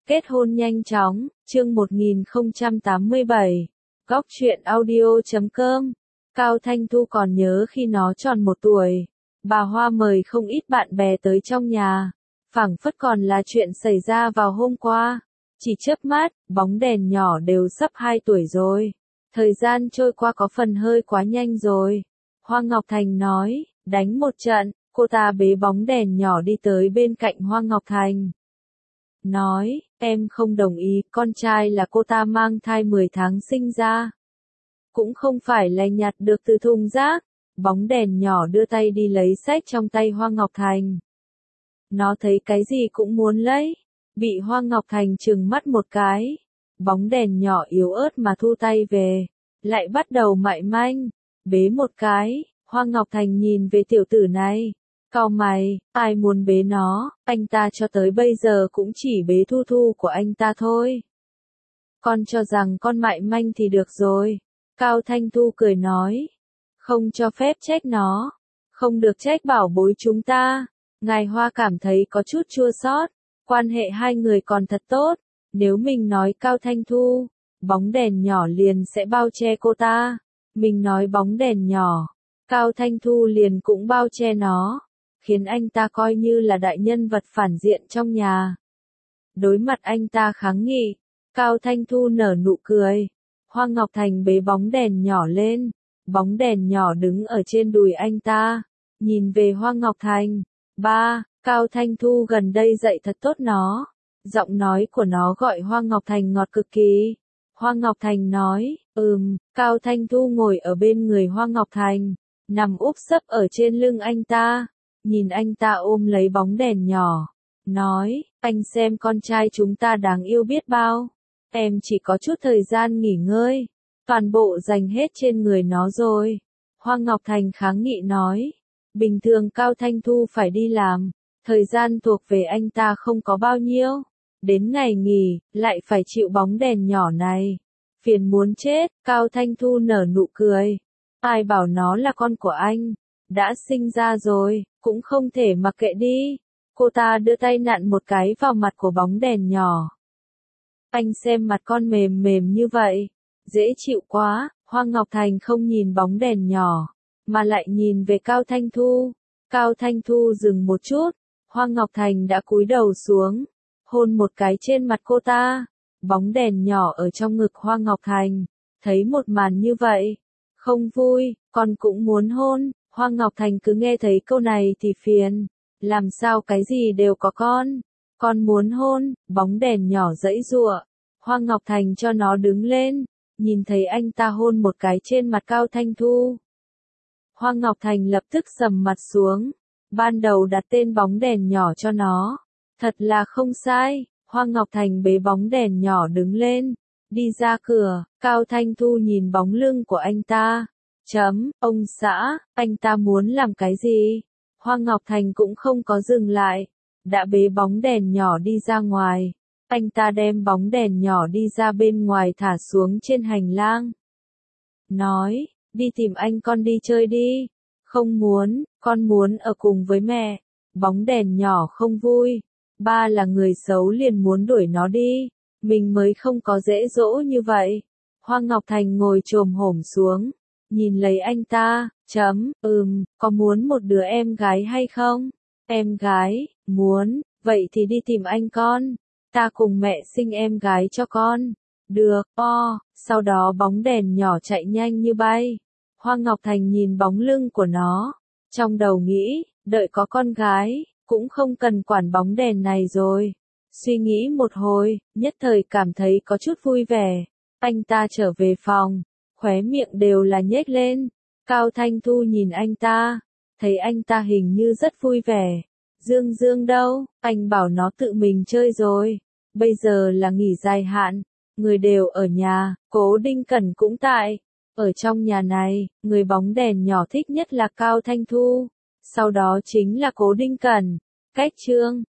Kết hôn nhanh chóng, chương 1087, góc truyện audio.com. Cao Thanh Thu còn nhớ khi nó tròn 1 tuổi, bà Hoa mời không ít bạn bè tới trong nhà, phảng phất còn là chuyện xảy ra vào hôm qua. Chỉ chớp mắt, bóng đèn nhỏ đều sắp 2 tuổi rồi. Thời gian trôi qua có phần hơi quá nhanh rồi. Hoa Ngọc Thành nói, đánh một trận, cô ta bế bóng đèn nhỏ đi tới bên cạnh Hoa Ngọc Thành. Nói, em không đồng ý, con trai là cô ta mang thai 10 tháng sinh ra. Cũng không phải là nhặt được từ thùng rác. Bóng đèn nhỏ đưa tay đi lấy sách trong tay Hoa Ngọc Thành. Nó thấy cái gì cũng muốn lấy. Bị Hoa Ngọc Thành trừng mắt một cái. Bóng đèn nhỏ yếu ớt mà thu tay về. Lại bắt đầu mại manh. Bế một cái. Hoa Ngọc Thành nhìn về tiểu tử này. Cau mày, ai muốn bế nó, anh ta cho tới bây giờ cũng chỉ bế Thu Thu của anh ta thôi. Con cho rằng con mại manh thì được rồi. Cao Thanh Thu cười nói. Không cho phép trách nó. Không được trách bảo bối chúng ta. Ngài Hoa cảm thấy có chút chua xót. Quan hệ hai người còn thật tốt. Nếu mình nói Cao Thanh Thu, bóng đèn nhỏ liền sẽ bao che cô ta. Mình nói bóng đèn nhỏ, Cao Thanh Thu liền cũng bao che nó. Khiến anh ta coi như là đại nhân vật phản diện trong nhà. Đối mặt anh ta kháng nghị, Cao Thanh Thu nở nụ cười. Hoa Ngọc Thành bế bóng đèn nhỏ lên, bóng đèn nhỏ đứng ở trên đùi anh ta, nhìn về Hoa Ngọc Thành. Ba, Cao Thanh Thu gần đây dạy thật tốt nó. Giọng nói của nó gọi Hoa Ngọc Thành ngọt cực kỳ. Hoa Ngọc Thành nói, Cao Thanh Thu ngồi ở bên người Hoa Ngọc Thành, nằm úp sấp ở trên lưng anh ta. Nhìn anh ta ôm lấy bóng đèn nhỏ, nói, anh xem con trai chúng ta đáng yêu biết bao. Em chỉ có chút thời gian nghỉ ngơi, toàn bộ dành hết trên người nó rồi. Hoa Ngọc Thành kháng nghị nói, bình thường Cao Thanh Thu phải đi làm, thời gian thuộc về anh ta không có bao nhiêu. Đến ngày nghỉ, lại phải chịu bóng đèn nhỏ này. Phiền muốn chết, Cao Thanh Thu nở nụ cười. Ai bảo nó là con của anh, đã sinh ra rồi, cũng không thể mặc kệ đi. Cô ta đưa tay nặn một cái vào mặt của bóng đèn nhỏ. Anh xem mặt con mềm mềm như vậy, dễ chịu quá. Hoa Ngọc Thành không nhìn bóng đèn nhỏ, mà lại nhìn về Cao Thanh Thu. Cao Thanh Thu dừng một chút, Hoa Ngọc Thành đã cúi đầu xuống, hôn một cái trên mặt cô ta. Bóng đèn nhỏ ở trong ngực Hoa Ngọc Thành, thấy một màn như vậy, không vui, con cũng muốn hôn. Hoa Ngọc Thành cứ nghe thấy câu này thì phiền. Làm sao cái gì đều có con muốn hôn. Bóng đèn nhỏ giãy giụa. Hoa Ngọc Thành cho nó đứng lên, nhìn thấy anh ta hôn một cái trên mặt Cao Thanh Thu. Hoa Ngọc Thành lập tức sầm mặt xuống. Ban đầu đặt tên bóng đèn nhỏ cho nó, thật là không sai. Hoa Ngọc Thành bế bóng đèn nhỏ đứng lên, đi ra cửa. Cao Thanh Thu nhìn bóng lưng của anh ta. Ông xã, anh ta muốn làm cái gì? Hoa Ngọc Thành cũng không có dừng lại, đã bế bóng đèn nhỏ đi ra ngoài. Anh ta đem bóng đèn nhỏ đi ra bên ngoài thả xuống trên hành lang. Nói, đi tìm anh con đi chơi đi. Không muốn, con muốn ở cùng với mẹ. Bóng đèn nhỏ không vui. Ba là người xấu liền muốn đuổi nó đi. Mình mới không có dễ dỗ như vậy. Hoa Ngọc Thành ngồi chồm hổm xuống, nhìn lấy anh ta. Có muốn một đứa em gái hay không? Em gái, muốn, vậy thì đi tìm anh con. Ta cùng mẹ sinh em gái cho con. Được, sau đó bóng đèn nhỏ chạy nhanh như bay. Hoa Ngọc Thành nhìn bóng lưng của nó, trong đầu nghĩ, đợi có con gái, cũng không cần quản bóng đèn này rồi. Suy nghĩ một hồi, nhất thời cảm thấy có chút vui vẻ. Anh ta trở về phòng, khóe miệng đều là nhếch lên. Cao Thanh Thu nhìn anh ta, thấy anh ta hình như rất vui vẻ. Dương Dương đâu, anh bảo nó tự mình chơi rồi. Bây giờ là nghỉ dài hạn, người đều ở nhà, Cố Đinh Cẩn cũng tại. Ở trong nhà này, người bóng đèn nhỏ thích nhất là Cao Thanh Thu, sau đó chính là Cố Đinh Cẩn. Cách chương